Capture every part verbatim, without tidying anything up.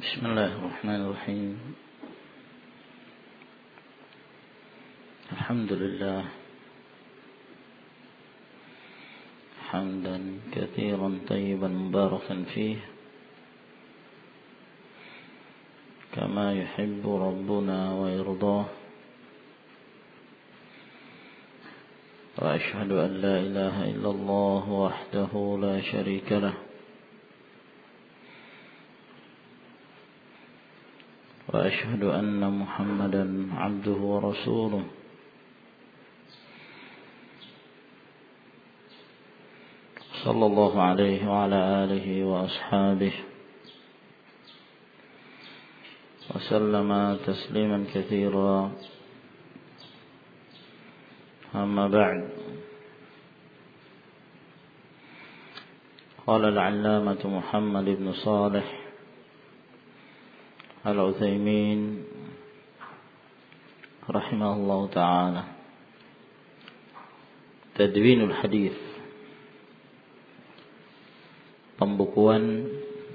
بسم الله الرحمن الرحيم الحمد لله حمدا كثيرا طيبا مباركا فيه كما يحب ربنا ويرضاه وأشهد أن لا إله إلا الله وحده لا شريك له وأشهد أن محمدا عبده ورسوله صلى الله عليه وعلى آله وأصحابه وسلم تسليما كثيرا أما بعد قال العلامة محمد بن صالح العثيمين رحمه الله تعالى تدوين الحديث pembukuan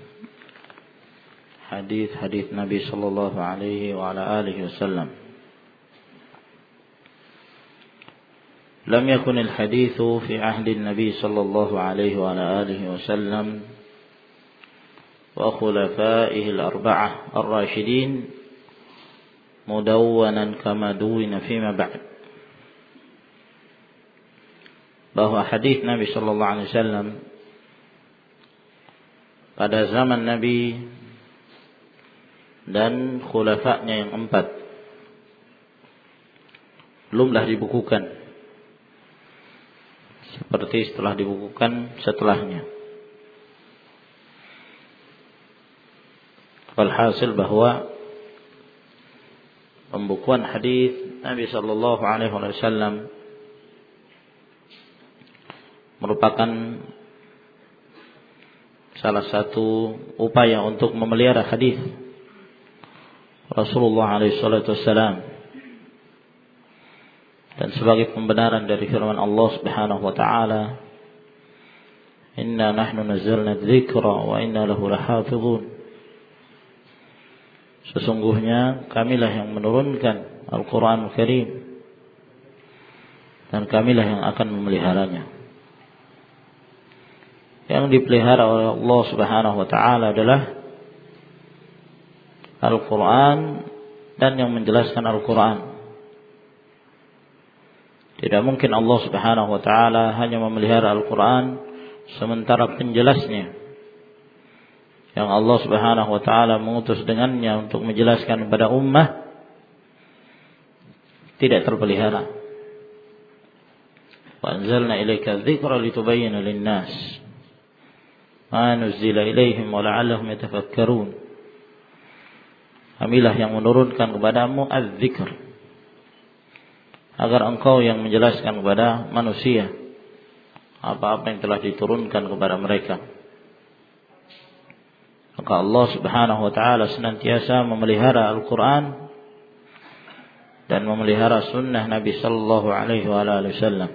hadis-hadis Nabi sallallahu alaihi wa ala alihi wasallam. Lam yakun al-hadithu fi ahdi Nabi sallallahu alaihi wa ala alihi wasallam wa khulafaihi al-arba'ah ar-rasyidin mudawwanan kama duwina fima ba'd. Bahwa hadis Nabi sallallahu alaihi wasallam pada zaman Nabi dan khulafa'nya yang empat belumlah dibukukan seperti setelah dibukukan setelahnya. Walhasil bahwa pembukuan hadis Nabi sallallahu alaihi wasallam merupakan salah satu upaya untuk memelihara hadis Rasulullah alaihi salatu wassalam dan sebagai pembenaran dari firman Allah Subhanahu wa taala, inna nahnu nazzalna dzikra wa inna lahu lahafizun. Sesungguhnya kamilah yang menurunkan Al-Qur'an Al-Karim dan kamilah yang akan memeliharanya. Yang dipelihara oleh Allah Subhanahu wa taala adalah Al-Qur'an dan yang menjelaskan Al-Qur'an. Tidak mungkin Allah Subhanahu wa taala hanya memelihara Al-Qur'an sementara penjelasnya yang Allah Subhanahu wa taala mengutus dengannya untuk menjelaskan kepada ummah tidak terpelihara. Wa anzalna ilaika dzikra litubayyana lin-nas ma nuzila ilaihim wa la'allahum yatafakkarun. Kamilah yang menurunkan kepadamu az-dzikr agar engkau yang menjelaskan kepada manusia apa-apa yang telah diturunkan kepada mereka. Maka Allah Subhanahu wa taala senantiasa memelihara Al-Qur'an dan memelihara sunnah Nabi sallallahu alaihi wasallam.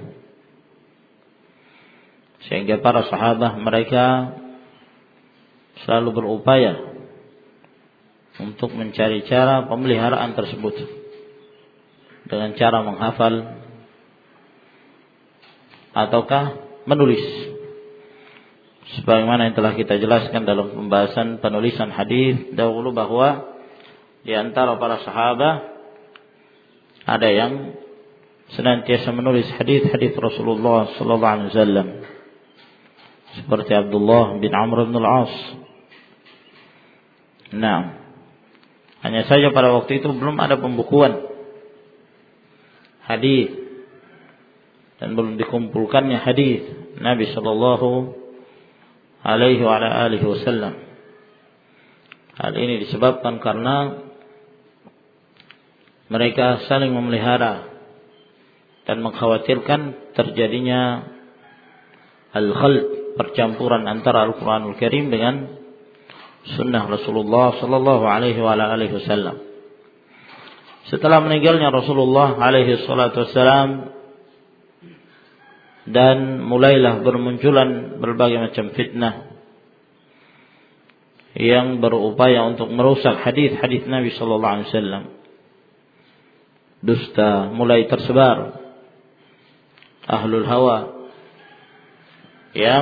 Sehingga para sahabat mereka selalu berupaya untuk mencari cara pemeliharaan tersebut dengan cara menghafal ataukah menulis. Sebagaimana yang telah kita jelaskan dalam pembahasan penulisan hadis dahulu bahwa di antara para sahabat ada yang senantiasa menulis hadis-hadis Rasulullah sallallahu alaihi wasallam seperti Abdullah bin Amr bin al-As. Nah, hanya saja pada waktu itu belum ada pembukuan hadis dan belum dikumpulkannya hadis Nabi sallallahu alaihi wa ala alihi wasallam. Hal ini disebabkan karena mereka saling memelihara dan mengkhawatirkan terjadinya al-khalt, percampuran antara Al-Qur'anul Karim dengan sunnah Rasulullah sallallahu alaihi wa ala alihi wasallam. Setelah meninggalnya Rasulullah alaihi salatu wasallam dan mulailah bermunculan berbagai macam fitnah yang berupaya untuk merusak hadis-hadis Nabi sallallahu alaihi wasallam. Dusta mulai tersebar. Ahlul hawa yang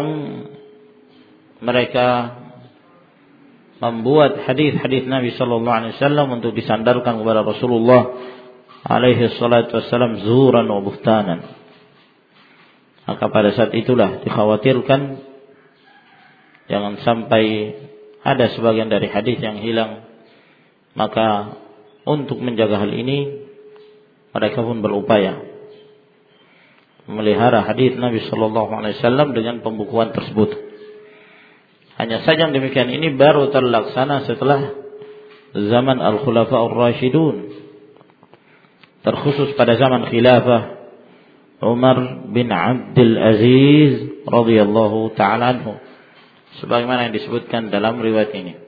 mereka membuat hadis-hadis Nabi sallallahu alaihi wasallam untuk disandarkan kepada Rasulullah alaihi salatu wasallam zuran wa buhtanan. Maka pada saat itulah dikhawatirkan jangan sampai ada sebagian dari hadis yang hilang. Maka untuk menjaga hal ini mereka pun berupaya memelihara hadis Nabi sallallahu alaihi wasallam dengan pembukuan tersebut. Hanya saja demikian ini baru terlaksana setelah zaman Al-Khulafa'ur Rasyidun. Terkhusus pada zaman khilafah Umar bin Abdul Aziz radhiyallahu ta'ala anhu, sebagaimana yang disebutkan dalam riwayat ini.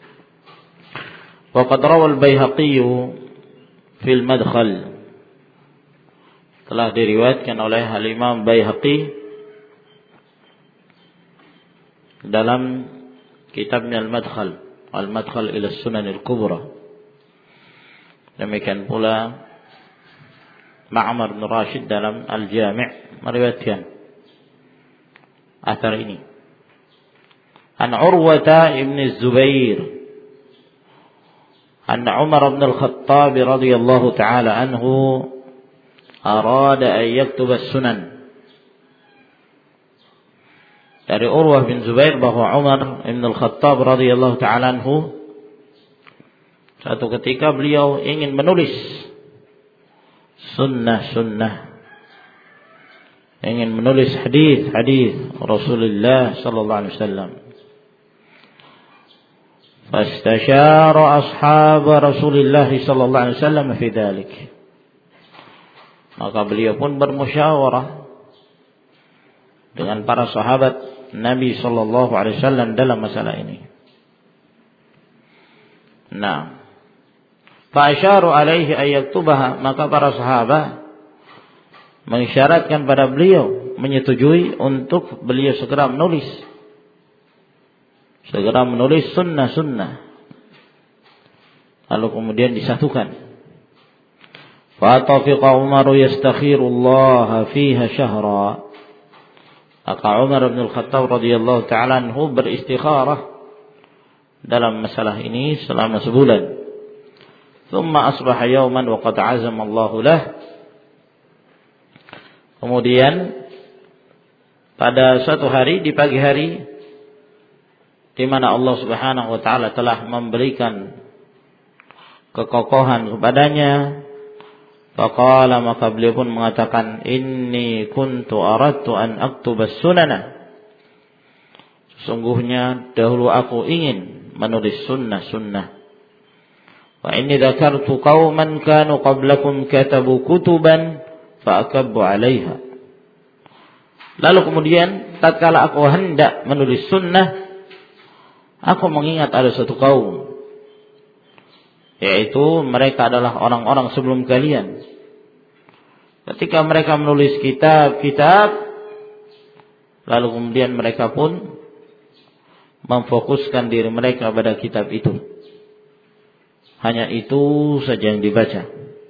Wa qad rawa al-Baihaqi fil Madkhal, telah diriwayatkan oleh Al-Imam Baihaqi dalam kitabnya Al-Madkhal, Al-Madkhal ila Sunan Al-Kubra. Demikian pula Ma'mar bin Rashid dalam Al-Jami' meriwayatkan athar ini. An Urwata ibn Zubair an Umar bin Al-Khattab radhiyallahu ta'ala anhu arada an yaktuba as-sunan. Dari Urwah bin Zubair bahwa Umar bin Al-Khattab radhiyallahu ta'ala anhu suatu ketika beliau ingin menulis sunnah-sunnah, ingin menulis hadis-hadis Rasulullah sallallahu alaihi wasallam. Fastasyara ashab Rasulullah sallallahu alaihi wasallam fi dzalik. Maka beliau pun bermusyawarah dengan para sahabat Nabi sallallahu alaihi wasallam dalam masalah ini. Nah, fa asyaru alaihi ay yaktubaha, maka para sahabat mengisyaratkan pada beliau, menyetujui untuk beliau segera menulis segera menulis sunnah-sunnah, lalu kemudian disatukan. Fa tafiqa Umar yastakhirullaha fiha syahra, maka Umar bin Al-Khattab radhiyallahu ta'ala anhu beristikharah dalam masalah ini selama sebulan. Thumma asbaha yawman wa qad azama Allahu lah. Kemudian pada suatu hari, di pagi hari, di mana Allah Subhanahu wa taala telah memberikan kekokohan kepadanya, faqala, maka beliau pun mengatakan, inni kuntu aradtu an aktuba sunana, sesungguhnya dahulu aku ingin menulis sunnah-sunnah. Wa inni dzakartu qauman kanu qablakum katabu kutuban fa akabbu 'alaiha. Lalu kemudian tatkala aku hendak menulis sunnah, aku mengingat ada satu kaum, yaitu mereka adalah orang-orang sebelum kalian. Ketika mereka menulis kitab-kitab, lalu kemudian mereka pun memfokuskan diri mereka pada kitab itu. Hanya itu saja yang dibaca.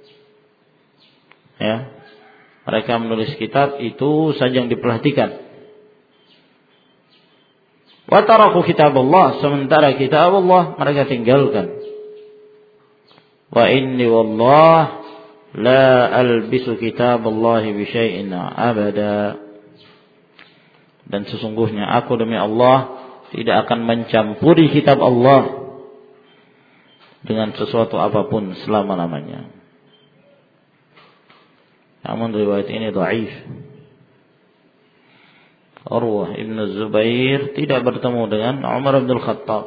Ya, mereka menulis kitab, itu saja yang diperhatikan. Wa taraku kitab Allah, sementara kitab Allah mereka tinggalkan. Wa inni wallah la albisu kitab Allah bi syai'in abada. Dan sesungguhnya aku demi Allah tidak akan mencampuri kitab Allah dengan sesuatu apapun selama-lamanya. Namun riwayat ini dhaif. Urwah ibn Zubair tidak bertemu dengan Umar bin Al-Khattab.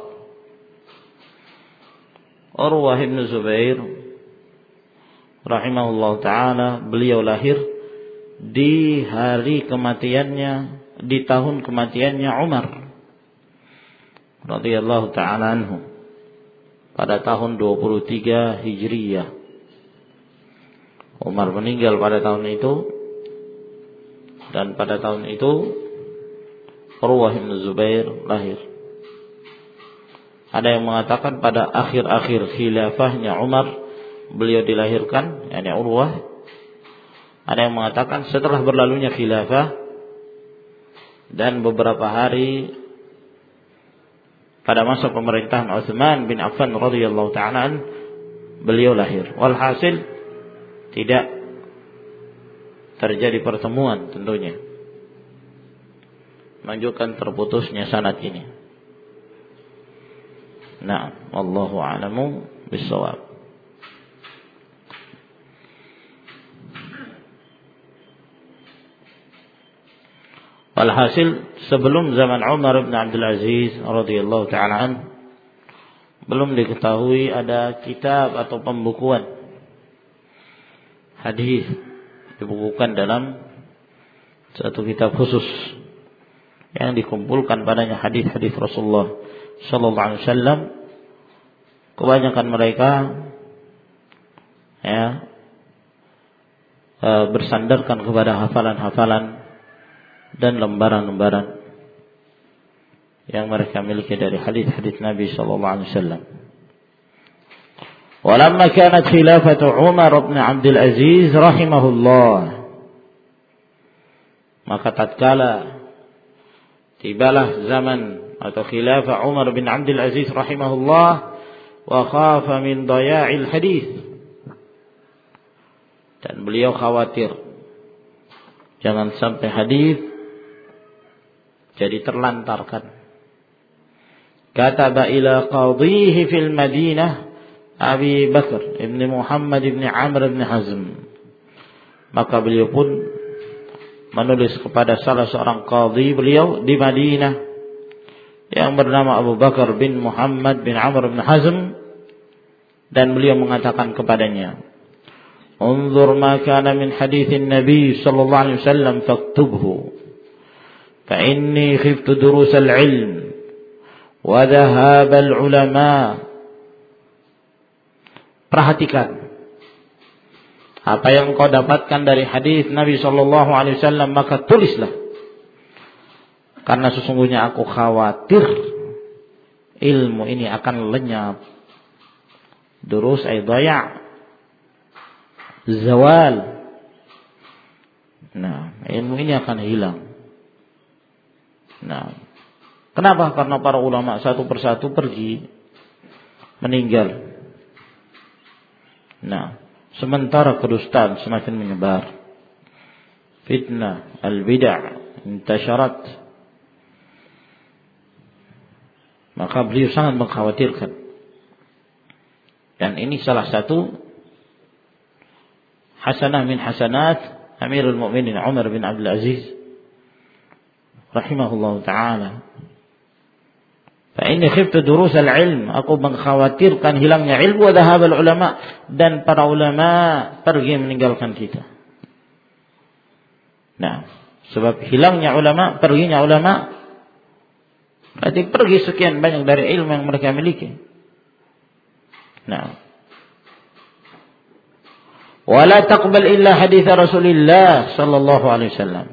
Urwah ibn Zubair rahimahullah ta'ala, beliau lahir di hari kematiannya, di tahun kematiannya Umar radhiyallahu ta'ala anhu, pada tahun dua puluh tiga Hijriyah. Umar meninggal pada tahun itu, dan pada tahun itu Urwah bin Zubair lahir. Ada yang mengatakan pada akhir-akhir khilafahnya Umar beliau dilahirkan, yakni Urwah. Ada yang mengatakan setelah berlalunya khilafah dan beberapa hari pada masa pemerintahan Utsman bin Affan radhiyallahu ta'ala beliau lahir. Walhasil tidak terjadi pertemuan tentunya, menunjukkan terputusnya sanad ini. Nah, wallahu a'lamu bissawab. Walhasil sebelum zaman Umar bin Abdul Aziz radhiyallahu ta'ala an belum diketahui ada kitab atau pembukuan hadis dibukukan dalam satu kitab khusus yang dikumpulkan padanya hadis-hadis Rasulullah sallallahu alaihi wasallam. Kebanyakan mereka ya e, bersandarkan kepada hafalan-hafalan dan lembaran-lembaran yang mereka miliki dari hadis-hadis Nabi sallallahu alaihi wasallam. Walamma kanat khilafatu Umar bin Abdul Aziz rahimahullah, maka tatkala tibalah zaman atau khilafah Umar bin Abdul Aziz rahimahullah, wa khafa min daya'il hadis, dan beliau khawatir jangan sampai hadis jadi terlantarkan. Kataba ila qadhihi fil Madinah Abi Bakar ibn Muhammad ibn Amr ibn Hazm, maka beliau pun menulis kepada salah seorang qadhi beliau di Madinah yang bernama Abu Bakar bin Muhammad bin Amr bin Hazm, dan beliau mengatakan kepadanya, "Unzur ma kana min haditsin Nabi sallallahu alaihi wasallam faktubhu, fa inni khiftu durus al-ilm wa dhahab al-ulama." Perhatikan apa yang kau dapatkan dari hadis Nabi sallallahu alaihi wasallam, maka tulislah, karena sesungguhnya aku khawatir ilmu ini akan lenyap. Durus ay daya', zawal. Nah, ilmu ini akan hilang. Nah, kenapa? Karena para ulama satu persatu pergi, meninggal. Nah, sementara kedustaan semakin menyebar, fitnah al-bid'ah intasyarat, maka beliau sangat mengkhawatirkan. Dan ini salah satu hasanah min hasanat Amirul Mukminin Umar bin Abdul Aziz rahimahullahu ta'ala. Fa inni khiftu durus al-ilm, aku mengkhawatirkan hilangnya ilmu, wa dhahabal ulama, dan para ulama pergi meninggalkan kita. Nah, sebab hilangnya ulama, perginya ulama, berarti pergi sekian banyak dari ilmu yang mereka miliki. Nah, wala taqbal illa hadits Rasulillah sallallahu alaihi wasallam,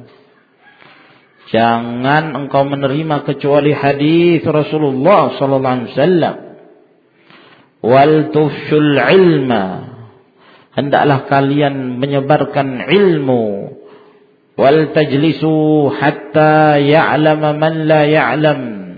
jangan engkau menerima kecuali hadis Rasulullah sallallahu alaihi wasallam. Wal tufshul ilma, hendaklah kalian menyebarkan ilmu. Wal tajlisu hatta ya'lama man la ya'lam,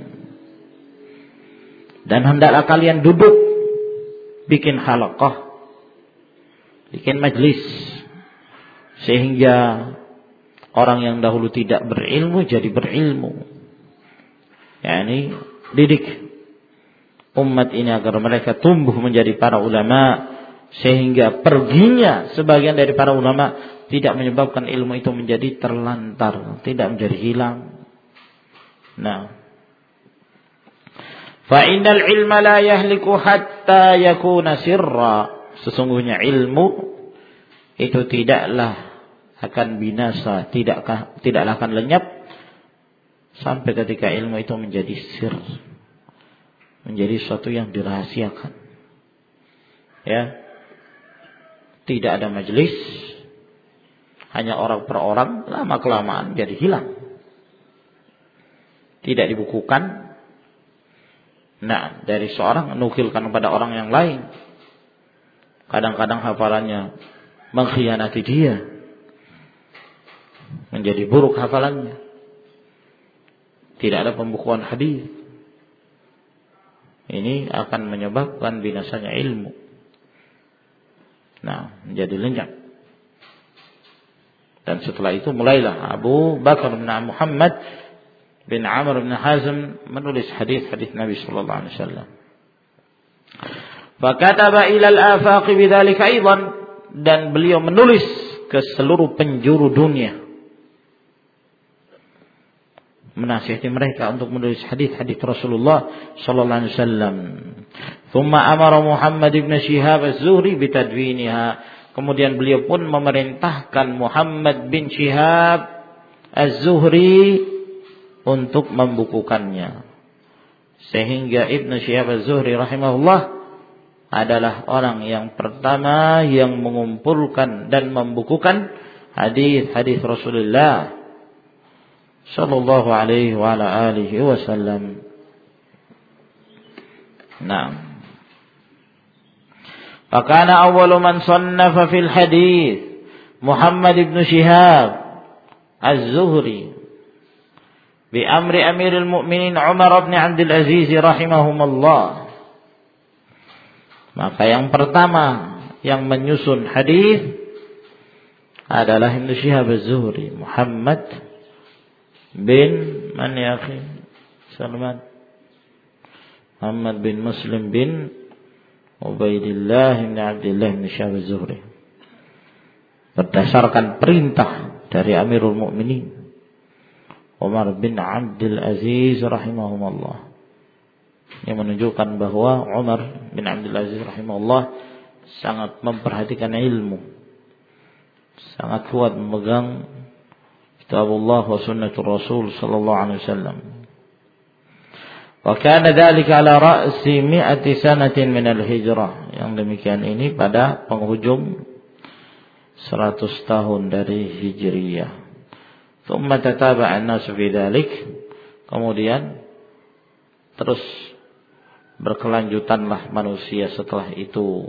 dan hendaklah kalian duduk, bikin halaqah, bikin majlis, sehingga orang yang dahulu tidak berilmu jadi berilmu. yakni didik umat ini agar mereka tumbuh menjadi para ulama, sehingga perginya sebagian dari para ulama tidak menyebabkan ilmu itu menjadi terlantar, tidak menjadi hilang. Nah, fa innal ilma la yahliku hatta yakuna sirra, sesungguhnya ilmu itu tidaklah akan binasa, tidakkah tidaklah akan lenyap sampai ketika ilmu itu menjadi sir, menjadi sesuatu yang dirahasiakan. Ya, tidak ada majelis, hanya orang per orang, lama kelamaan jadi hilang, tidak dibukukan. Nah, dari seorang menukilkan kepada orang yang lain. Kadang-kadang hafalannya mengkhianati dia. Menjadi buruk hafalannya. Tidak ada pembukuan hadis. Ini akan menyebabkan binasanya ilmu. Nah, menjadi lenyap. Dan setelah itu mulailah Abu Bakar bin Muhammad bin Amr bin Hazm menulis hadis-hadis Nabi sallallahu alaihi wasallam. Fakataba ila al-afaq bidzalika aidan, dan beliau menulis ke seluruh penjuru dunia. Menasihati mereka untuk menulis hadis-hadis Rasulullah sallallahu alaihi wasallam. Thumma amara Muhammad bin Shihab az-Zuhri bitadwiniha. Kemudian beliau pun memerintahkan Muhammad bin Shihab az-Zuhri untuk membukukannya. Sehingga Ibn Shihab az-Zuhri rahimahullah adalah orang yang pertama yang mengumpulkan dan membukukan hadis-hadis Rasulullah sallallahu alaihi wa ala alihi wasallam. Nah, fakana awwalu man sannafa fil hadis Muhammad ibn Shihab az-Zuhri bi amri Amirul Mukminin Umar bin Abdul Aziz rahimahumullah. Maka yang pertama yang menyusun hadis adalah Ibn Shihab az-Zuhri, Muhammad bin man ya akhi? Salman. Muhammad bin Muslim bin Ubaidillah bin Abdullah bin Shihab az-Zuhri. Berdasarkan perintah dari Amirul Mukminin Umar bin Abdul Aziz rahimahumullah. Yang menunjukkan bahwa Umar bin Abdul Aziz rahimahullah sangat memperhatikan ilmu. Sangat kuat memegang kitabullah wa sunnatul Rasul sallallahu alaihi wasallam. Wa kana dzalika ala ra'si mi'ati sanatin min al-hijrah. Yang demikian ini pada penghujung seratus tahun dari Hijriyah. Tsumma tataba'a an-nas fi dzalik. Kemudian terus berkelanjutanlah manusia setelah itu.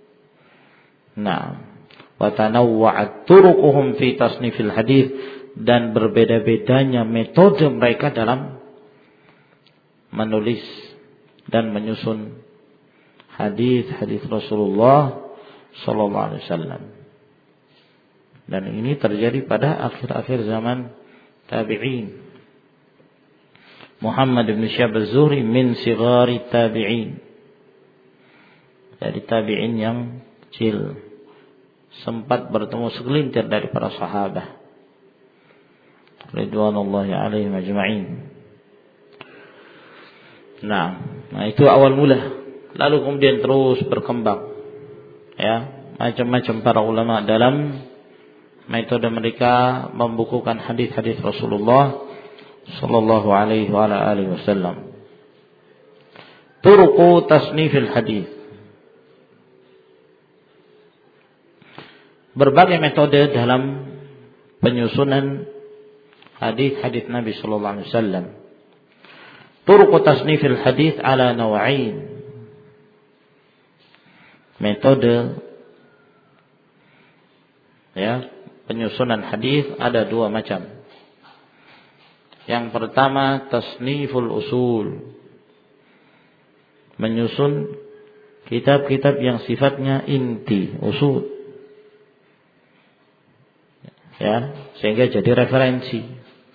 Nah, wa tanawwa'at turuquhum fi tasnifil hadis, dan berbeda-bedanya metode mereka dalam menulis dan menyusun hadis-hadis Rasulullah sallallahu alaihi wasallam. Dan ini terjadi pada akhir-akhir zaman tabi'in. Muhammad bin Shihab az-Zuhri min sighari tabi'in. Dari tabi'in yang kecil, sempat bertemu segelintir dari para sahabat ridwanullahi alaihim ajma'in. Nah, nah itu awal mula. Lalu kemudian terus berkembang. Ya, macam-macam para ulama dalam metode mereka membukukan hadis-hadis Rasulullah sallallahu alaihi wa ala alihi wasallam. Turuqu tasnifil hadis. Berbagai metode dalam penyusunan hadis-hadis Nabi sallallahu alaihi wasallam. Turuq tasnifil hadis ala naw'ain. Metode ya, penyusunan hadis ada dua macam. Yang pertama tasniful usul. Menyusun kitab-kitab yang sifatnya inti, usul. Ya, sehingga jadi referensi.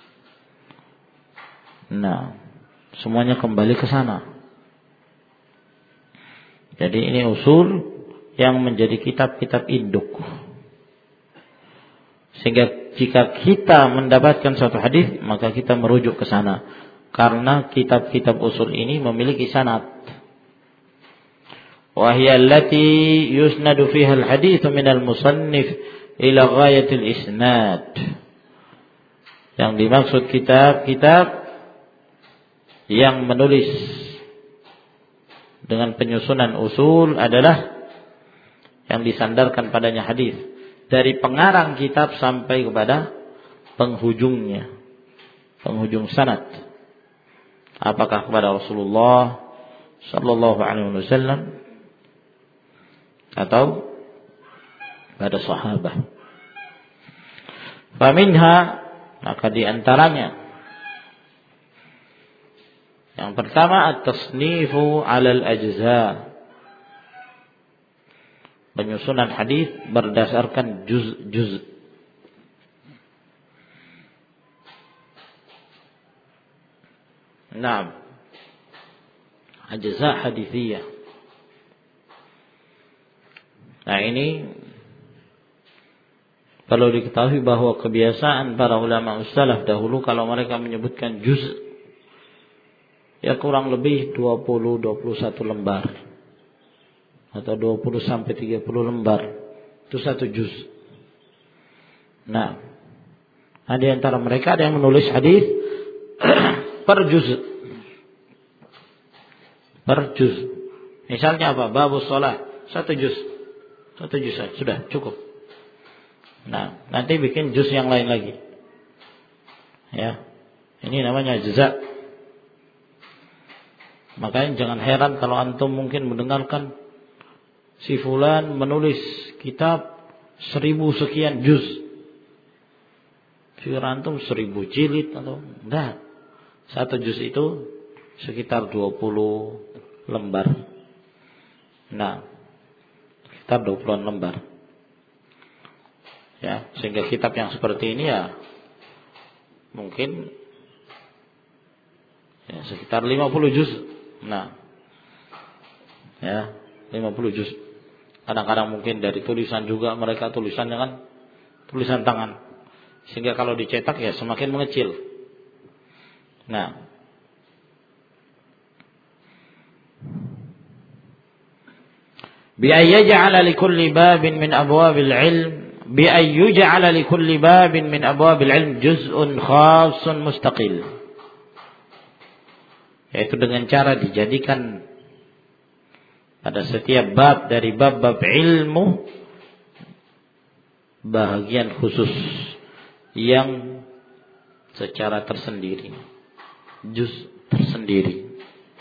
Nah, semuanya kembali ke sana. Jadi ini usul yang menjadi kitab-kitab induk. Sehingga jika kita mendapatkan suatu hadis, maka kita merujuk ke sana. Karena kitab-kitab usul ini memiliki sanad. Wa hiya allati yusnadu fiha al-hadits min al-musannif ila ghayatil isnad. Yang dimaksud kitab-kitab yang menulis dengan penyusunan usul adalah yang disandarkan padanya hadis, dari pengarang kitab sampai kepada penghujungnya, penghujung sanad. Apakah kepada Rasulullah sallallahu alaihi wasallam atau pada sahabat. Faminha, maka di antaranya yang pertama at-tasnifu 'alal ajza, penyusunan hadis berdasarkan juz-juz. Naam, ajza hadithiyah. Nah, ini perlu diketahui bahwa kebiasaan para ulama salaf dahulu kalau mereka menyebutkan juz, ya kurang lebih dua puluh sampai dua puluh satu lembar atau dua puluh sampai tiga puluh lembar, itu satu juz. Nah, ada antara mereka ada yang menulis hadis per juz. Per juz. Misalnya apa? Babus shalah, satu juz. Satu juz saja, sudah cukup. Nah, nanti bikin juz yang lain lagi. Ya. Ini namanya juz'a. Makanya jangan heran kalau antum mungkin mendengarkan si fulan menulis kitab seribu sekian juz. Kira antum seribu jilid atau enggak. Satu juz itu sekitar dua puluh lembar. Nah, sekitar dua puluh lembar. Ya, sehingga kitab yang seperti ini ya mungkin ya, sekitar lima puluh juz. Nah, ya, lima puluh juz. Kadang-kadang mungkin dari tulisan juga, mereka tulisannya kan tulisan tangan. Sehingga kalau dicetak ya semakin mengecil. Nah, bi ayyaj'ala likulli babin min abwabil ilm bi ayyaj'ala likulli babin min abwabil ilm juz'un khassun mustaqil. Yaitu dengan cara dijadikan pada setiap bab dari bab-bab ilmu bahagian khusus yang secara tersendiri, juz tersendiri.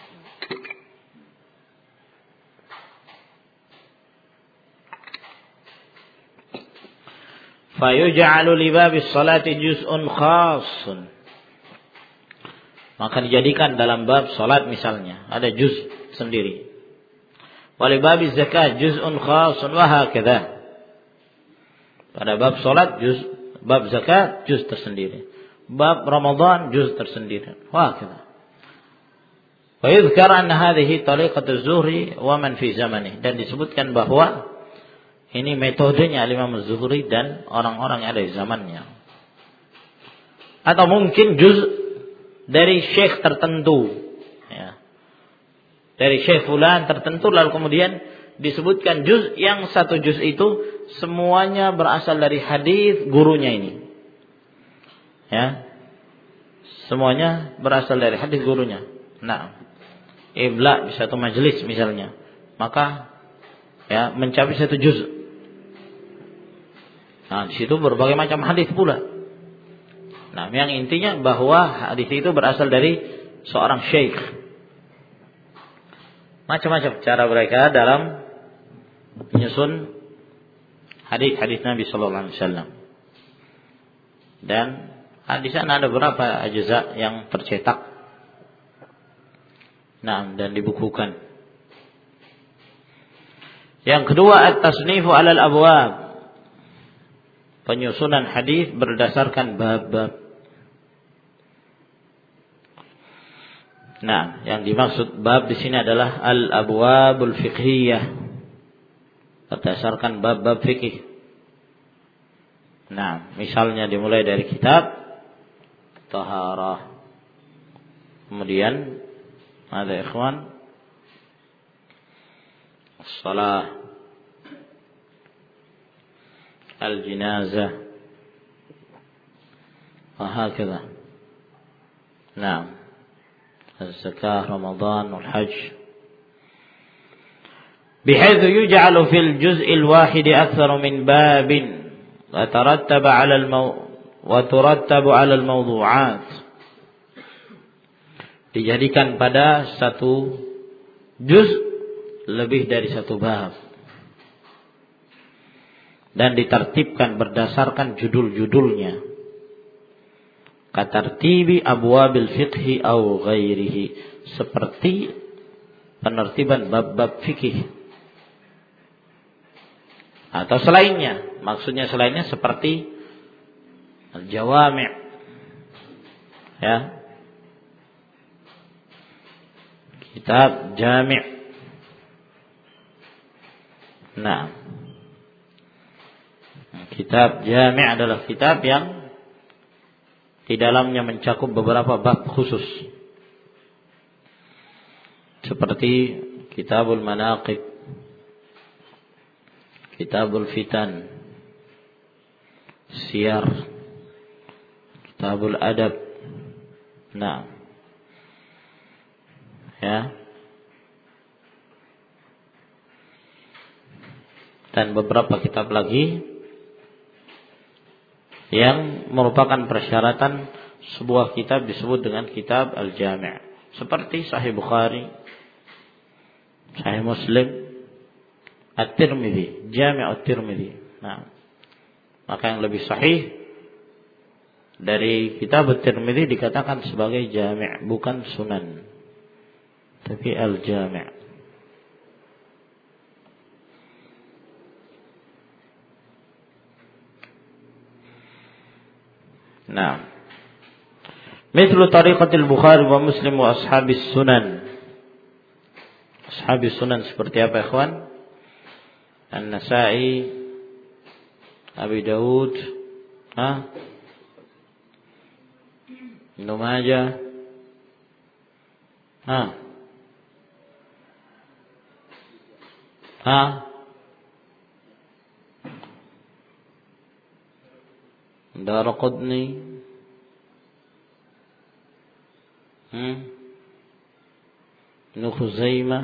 Fayuj'alu li babis salati juz'un khassun, maka dijadikan dalam bab salat misalnya ada juz sendiri. Wa li babis zakat juz'un khassun wa hakadha. Pada bab salat juz, bab zakat juz tersendiri. Bab Ramadan juz tersendiri. Wa hakadha. Wa yuzkar anna hadhihi tariqatu az-Zuhri wa man fi zamanihi, dan disebutkan bahwa ini metodenya Imam Az-Zuhri dan orang-orang yang ada di zamannya. Atau mungkin juz dari syekh tertentu, ya. Dari syekh fulan tertentu, lalu kemudian disebutkan juz yang satu juz itu semuanya berasal dari hadis gurunya ini. Ya. Semuanya berasal dari hadis gurunya. Nah, ibla di satu majelis misalnya, maka ya mencapai satu juz. Nah, di situ berbagai macam hadis pula. Nah, yang intinya bahwa hadis itu berasal dari seorang syekh. Macam-macam cara mereka dalam menyusun hadis-hadis Nabi sallallahu alaihi wasallam. Dan di sana ada beberapa ajza yang tercetak. Nah, dan dibukukan. Yang kedua, at-tasnifu 'alal abwab, penyusunan hadis berdasarkan bab-bab. Nah, yang dimaksud bab di sini adalah al-abwabul fiqhiyah, berdasarkan bab-bab fikih. Nah, misalnya dimulai dari kitab taharah. Kemudian ada ikhwan as-salah, al-jinazah, wa hakadha. Nah, az-zakah, Ramadan, wal-hajj. Bihaythu yuj'alu fil juz'il wahid akthar min babin wa tarattaba 'ala al-maw wa turattabu 'ala al-mawdu'at. Dijadikan pada satu juz lebih dari satu bab, dan ditertibkan berdasarkan judul-judulnya, katartibi abwabil fiqhi au ghairihi, seperti penertiban bab-bab fikih atau selainnya. Maksudnya selainnya seperti al-jawami', ya, kitab jami'. Nah, kitab jami' adalah kitab yang di dalamnya mencakup beberapa bab khusus, seperti kitabul manaqib, kitabul fitan, siyar, kitabul adab. Nah, ya, dan beberapa kitab lagi yang merupakan persyaratan sebuah kitab disebut dengan kitab al-jami', seperti Sahih Bukhari, Sahih Muslim, At-Tirmidzi, Jami' At-Tirmidzi. Nah, maka yang lebih sahih dari kitab At-Tirmidzi dikatakan sebagai jami', bukan sunan, tapi al-jami'. Nah, mithlu tariqatil Bukhari wa Muslim wa ashabis sunan. Ashabis sunan seperti apa, ikhwan? An-Nasa'i, Abi Daud, ha? Ibnu Majah, ha? Ha? Daraqutni, hmm, Ibnu Khuzaimah,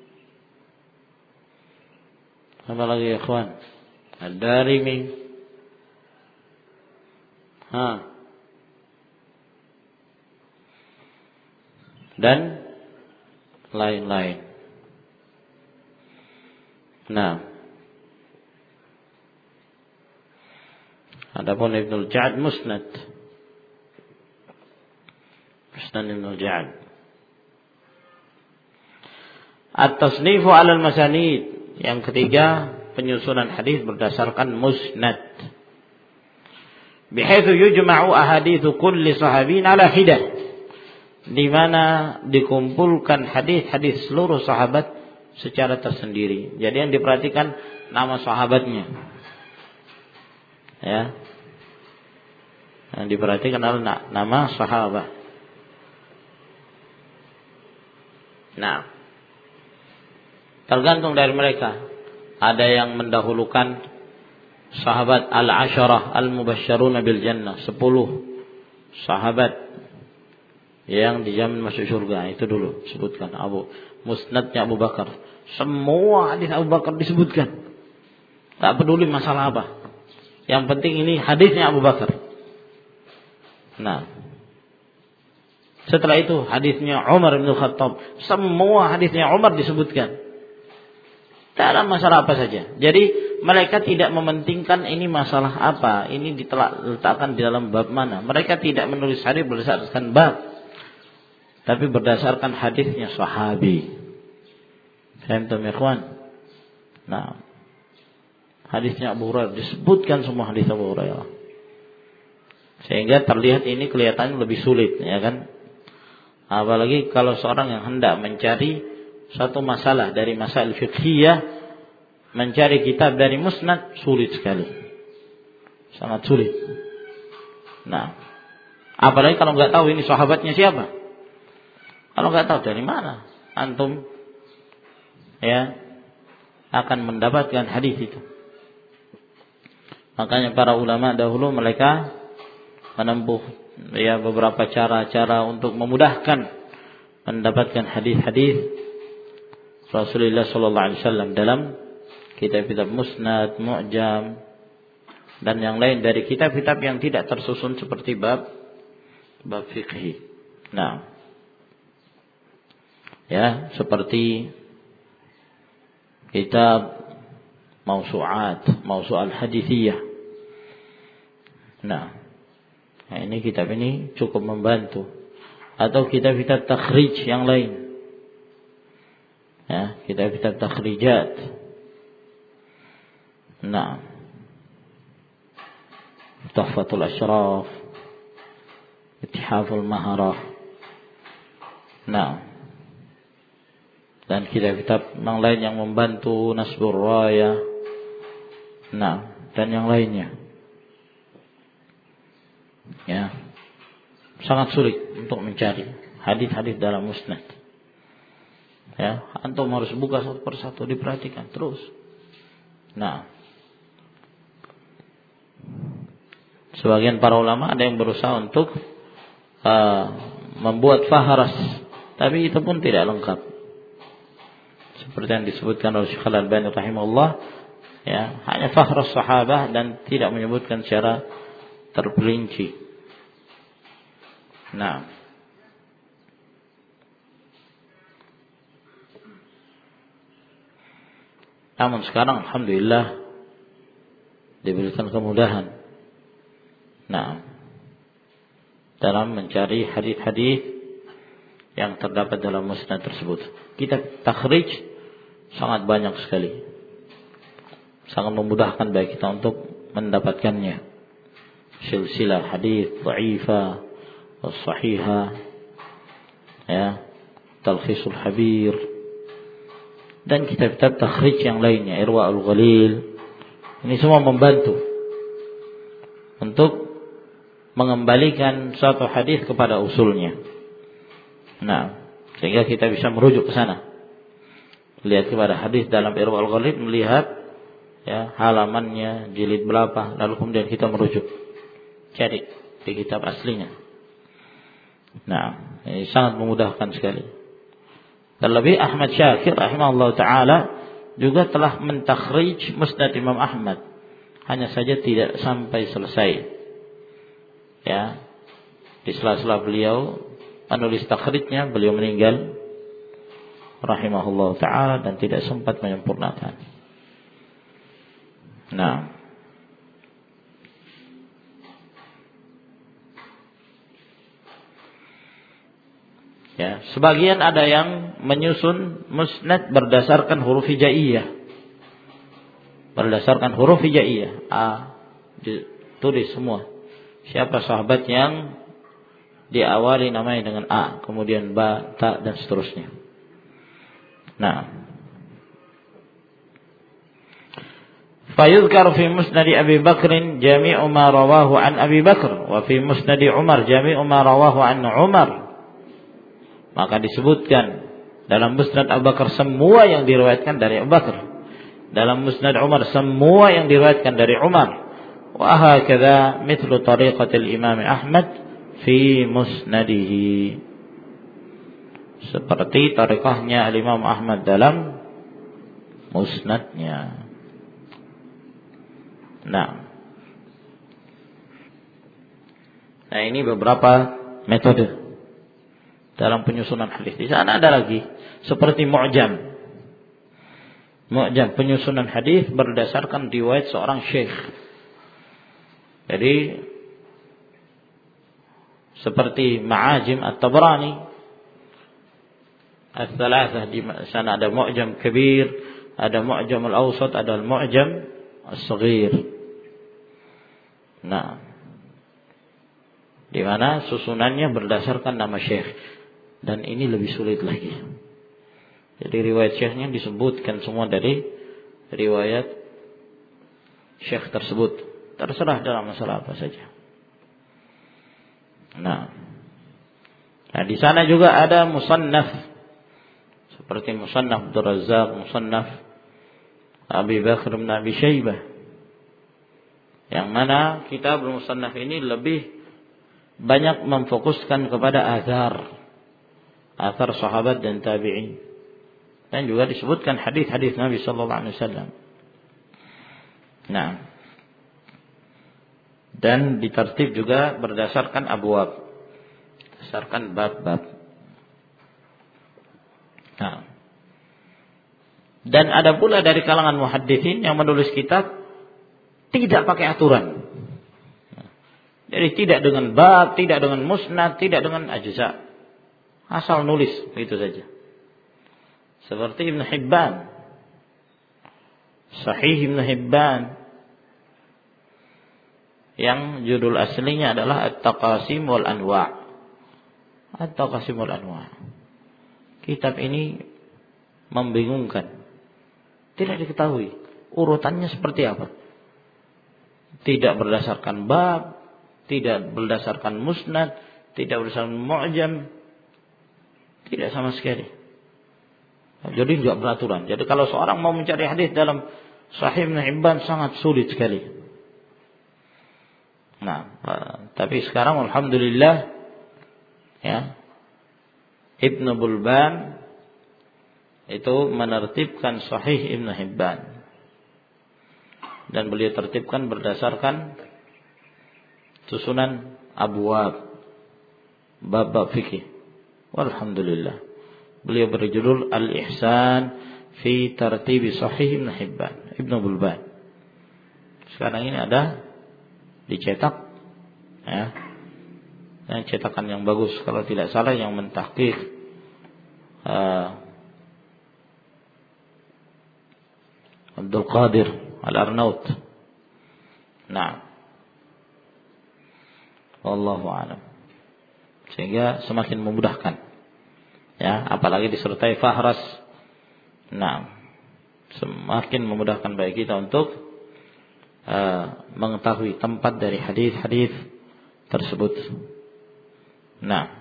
apa lagi ya ikhwan? Ad-Darimi, ha, dan lain-lain. Nah, adapun Ibnu Ja'd Musnad, Musnad Ibnu Ja'd. At-tasnifu 'ala al-masanid, yang ketiga penyusunan hadis berdasarkan musnad, bihaitsu yujma'u ahaditsu kulli sahabin 'ala hidah, di mana dikumpulkan hadis-hadis seluruh sahabat secara tersendiri. Jadi yang diperhatikan nama sahabatnya, ya, yang diperhatikan adalah nama sahabat. Nah, tergantung dari mereka. Ada yang mendahulukan sahabat al-asharah al-mubasysyaruna bil jannah, sepuluh sahabat yang dijamin masuk surga, itu dulu sebutkan. Abu Musnadnya Abu Bakar, semua hadis Abu Bakar disebutkan. Tak peduli masalah apa, yang penting ini hadisnya Abu Bakar. Nah, setelah itu hadisnya Umar bin Khattab, semua hadisnya Umar disebutkan. Dalam masalah apa saja. Jadi mereka tidak mementingkan ini masalah apa, ini diletakkan di dalam bab mana. Mereka tidak menulis hadis berdasarkan bab, tapi berdasarkan hadisnya sahabi. Faham ya ikhwan? Nah, hadisnya Abu Hurairah disebutkan semua hadis Abu Hurairah, sehingga terlihat ini kelihatannya lebih sulit, ya kan? Apalagi kalau seorang yang hendak mencari satu masalah dari masalah fiqhiyah, mencari kitab dari musnad sulit sekali, sangat sulit. Nah, apalagi kalau nggak tahu ini sahabatnya siapa, kalau nggak tahu dari mana antum, ya, akan mendapatkan hadis itu. Makanya para ulama dahulu mereka menempuh, ya, beberapa cara-cara untuk memudahkan mendapatkan hadis-hadis Rasulullah sallallahu alaihi wasallam dalam kitab-kitab musnad, mu'jam, dan yang lain dari kitab-kitab yang tidak tersusun seperti bab bab fikih. Nah, Ya, seperti kitab Mausu'at, Mausu'al Hadithiyah. Nah, nah ini kitab ini cukup membantu. Atau kitab-kitab takhrij yang lain. Ya, kitab-kitab takhrijat. Nah, Tuhfatul Ashraf, Ittihaful Maharah. Nah, dan kitab-kitab yang lain yang membantu, Nasbur Raya. Nah, dan yang lainnya. Ya, sangat sulit untuk mencari hadis-hadis dalam musnad. Ya, antum harus buka satu persatu, diperhatikan terus. Nah, sebagian para ulama ada yang berusaha untuk uh, membuat fahras, tapi itu pun tidak lengkap. Seperti yang disebutkan oleh Syekh Al-Albani rahimahullah, ya, hanya fahras sahabah dan tidak menyebutkan secara terperinci. Nah, namun sekarang alhamdulillah diberikan kemudahan. Nah, dalam mencari hadis-hadis yang terdapat dalam musnad tersebut. Kitab takhrij sangat banyak sekali. Sangat memudahkan bagi kita untuk mendapatkannya. Silsilah hadis dhaifah, as-sahihah, ya, Talkhisul Habir, dan kitab-kitab takhrij yang lainnya, Irwaul Ghalil. Ini semua membantu untuk mengembalikan suatu hadis kepada usulnya. Nah, sehingga kita bisa merujuk ke sana. Lihat kepada hadis dalam Irwaul Ghalil, melihat ya halamannya, jilid berapa, lalu kemudian kita merujuk, cari di kitab aslinya. Nah, ini sangat memudahkan sekali. Terlebih Ahmad Syakir rahimahullah ta'ala juga telah mentakhrij Musnad Imam Ahmad, hanya saja tidak sampai selesai. Ya, di sela-sela beliau menulis takhrijnya, beliau meninggal rahimahullah ta'ala dan tidak sempat menyempurnakan. Nah, ya, sebagian ada yang menyusun musnad berdasarkan huruf hijaiyah. Berdasarkan huruf hijaiyah. A, ditulis semua. Siapa sahabat yang diawali namanya dengan A, kemudian Ba, Ta, dan seterusnya. Nah, fayuzkar fi musnad Abi Bakr jami'u ma rawahu an Abi Bakr, wa fi musnad Umar jami'u ma rawahu an Umar. Maka disebutkan dalam musnad Abu Bakar semua yang diriwayatkan dari Abu Bakar, dalam musnad Umar semua yang diriwayatkan dari Umar. Wa hakadha mithlu tariqatil Imam Ahmad fi musnadihi, seperti tariqahnya Imam Ahmad dalam musnadnya. Nah, nah ini beberapa metode dalam penyusunan hadis. Di sana ada lagi seperti mu'jam. Mu'jam, penyusunan hadis berdasarkan riwayat seorang syekh. Jadi seperti Ma'ajim At-Tabrani Al-Thalathah, di sana ada mu'jam kabir, ada mu'jam al-awsat, ada mu'jam as-saghir. Nah, di mana susunannya berdasarkan nama syekh, dan ini lebih sulit lagi. Jadi riwayat syekhnya disebutkan semua dari riwayat syekh tersebut, terserah dalam masalah apa saja. Nah, nah di sana juga ada musannaf, seperti musannaf Abdul Razzaq, musannaf Abi Bakr bin Abi Syaibah, yang mana kitab musannaf ini lebih banyak memfokuskan kepada athar athar sahabat dan tabi'in, dan juga disebutkan hadis-hadis Nabi sallallahu alaihi wasallam. Nah, dan ditertib juga berdasarkan abwab, berdasarkan bab-bab. Nah. Dan ada pula dari kalangan muhadditsin yang menulis kitab tidak pakai aturan. Jadi tidak dengan bab, tidak dengan musnad, tidak dengan ajza. Asal nulis, itu saja. Seperti Ibn Hibban. Sahih Ibn Hibban. Yang judul aslinya adalah At-Taqasim wal Anwa'. At-Taqasim wal Anwa'. Kitab ini membingungkan. Tidak diketahui urutannya seperti apa. Tidak berdasarkan bab, tidak berdasarkan musnad, tidak berdasarkan mu'jam, tidak sama sekali. Jadi tidak beraturan. Jadi kalau seorang mau mencari hadis dalam Sahih Ibn Hibban sangat sulit sekali. Nah, tapi sekarang alhamdulillah ya, Ibn Bulban itu menertibkan Sahih Ibn Hibban. Dan beliau tertibkan berdasarkan susunan abwab, bab-bab fikih. Walhamdulillah. Beliau berjudul Al-Ihsan fi Tartib Sahih Ibn Hibban, Ibn Bulban. Sekarang ini ada dicetak ya. Dan cetakan yang bagus, kalau tidak salah yang mentahqiq uh, Abdul Qadir Al-Arnaut. Nah, wallahu a'lam. Sehingga semakin memudahkan. Ya, apalagi disertai fahras. Nah, semakin memudahkan bagi kita untuk uh, mengetahui tempat dari hadis-hadis tersebut. Nah,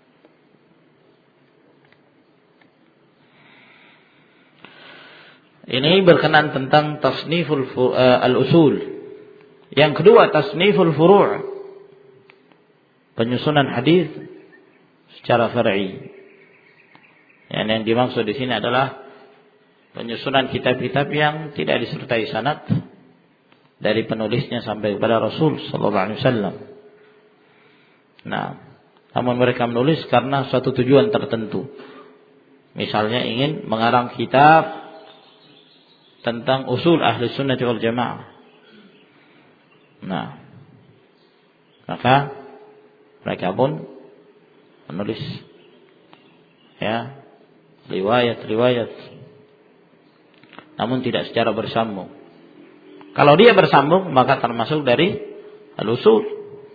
ini berkenaan tentang tasniful uh, al-usul. Yang kedua, tasniful furu'. Penyusunan hadis secara far'i. Yang, yang dimaksud di sini adalah penyusunan kitab-kitab yang tidak disertai sanad dari penulisnya sampai kepada Rasul sallallahu alaihi wasallam. Nah, namun mereka menulis karena suatu tujuan tertentu. Misalnya ingin mengarang kitab tentang usul ahli sunnah wal jamaah. Nah, maka mereka pun menulis ya riwayat-riwayat, namun tidak secara bersambung. Kalau dia bersambung maka termasuk dari al-usul.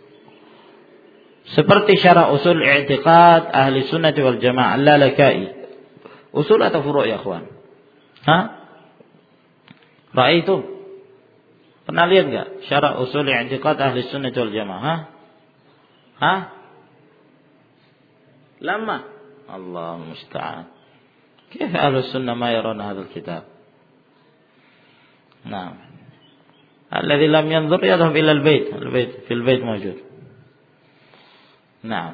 Seperti syarah usul i'tiqad ahli sunnah wal jamaah Al-Lalaka'i. Usul atau furu' ya ikhwan? Hah? Ra'aitum? Pernah lihat enggak syarah usul i'tiqad ahli sunnah wal jamaah? Hah? Hah? Lama. Allah musta'an. Kaifa ahli sunnah ma yaruna hadzal kitab? Nah. Alladhi lam yanzur yadhhab ila al-bait. Al-bait fil bait mawjud. Nah.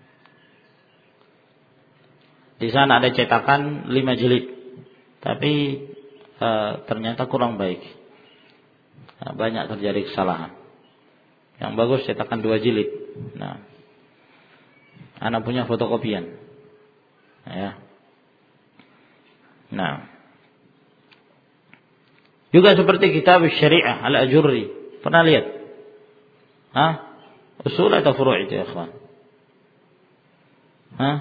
Di sana ada cetakan lima jilid. Tapi e, ternyata kurang baik. Nah, banyak terjadi kesalahan. Yang bagus cetakan dua jilid. Nah. Anak punya fotokopian. Ya. Nah. Juga seperti kitab Syariah Al-Ajurri. Pernah lihat? Hah? Usul atau furu' itu ya ikhwan? Hah?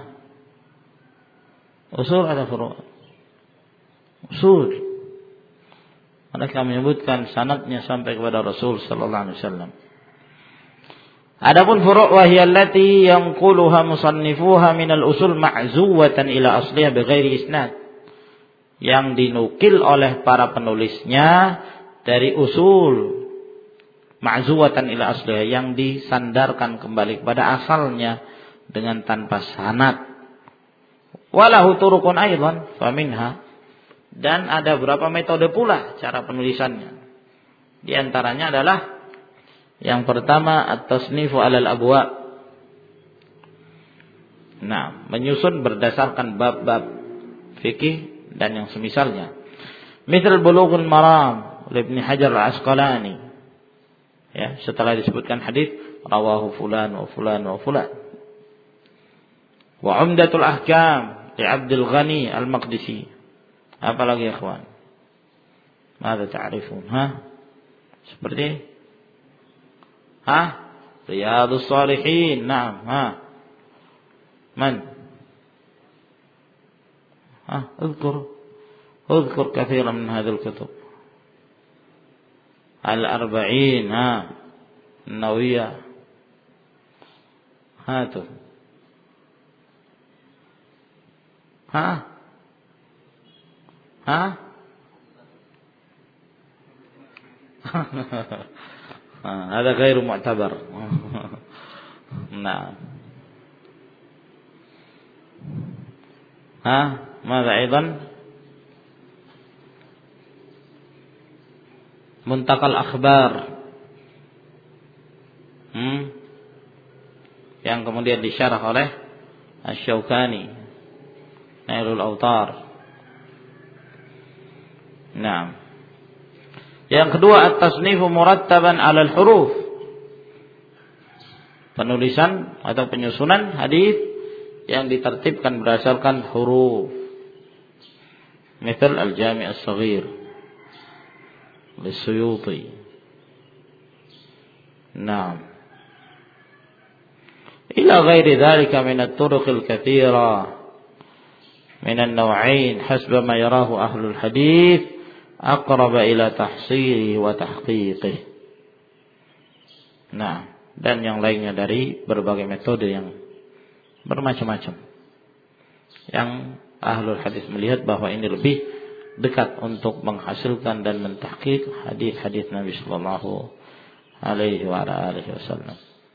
Usul atau furu'? Usul. Mereka menyebutkan sanadnya sampai kepada Rasul sallallahu alaihi wasallam. Adapun furu' wa hiya allati yanquluha musannifuha min al-usul ma'zuwatan ila asliha bighairi isnad. Yang dinukil oleh para penulisnya dari usul ma'zuwatan ila asliha, yang disandarkan kembali kepada asalnya dengan tanpa sanad. Walahu turuqun aidan faminha, dan ada beberapa metode pula cara penulisannya. Di antaranya adalah yang pertama at-tasnifu 'alal abwab. Nah, menyusun berdasarkan bab-bab fikih dan yang semisalnya. Misal Bulughul Maram oleh Ibnu Hajar Al-Asqalani. Ya, setelah disebutkan hadis rawahu fulan wa fulan wa fulan. Wa Umdatul Ahkam li Abdul Ghani Al-Maqdisi. Apa lagi ya ikhwan? Mada ta'rifun? Ha? Seperti ha? Riyadhus Shalihin. Naam, ha. Man? Ha, اذكر اذكر كثيرا من هذه الكتب. Al-Arba'in, ha. An-Nawawiyah. Hatu. Ha? Ha? هذا غير معتبر. نعم. ها؟ ماذا أيضا؟ منتقى الأخبار. Hmm? Yang kemudian disyarah oleh Asy-Syaukani, Nailul Awtar. Nah, yang kedua at-tasnifu murattaban 'ala al-huruf. Penulisan atau penyusunan hadis yang ditertibkan berdasarkan huruf. Misal Al-Jami' As-Shaghir Lis-Suyuti. Naam. Ila ghairi dhalika min at-turuq al-katsira min an-naw'ain hasba ma yarahu ahlul hadits aqraba ila tahsilihi wa tahqiqihi. Nah, dan yang lainnya dari berbagai metode yang bermacam-macam yang ahlul hadis melihat bahwa ini lebih dekat untuk menghasilkan dan mentahqiq hadis-hadis Nabi sallallahu alaihi wa alihi wasallam.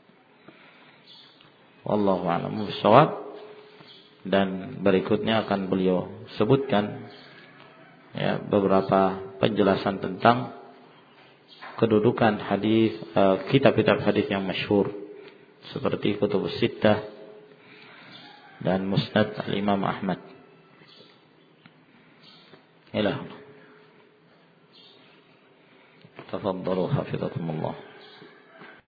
Wallahu a'lam bishawab. Dan berikutnya akan beliau sebutkan ya beberapa penjelasan tentang kedudukan hadis, uh, kitab-kitab hadis yang masyhur seperti Kutubus Sittah dan Musnad Al-Imam Ahmad. Ilah. Tafaddalu hafizakumullah.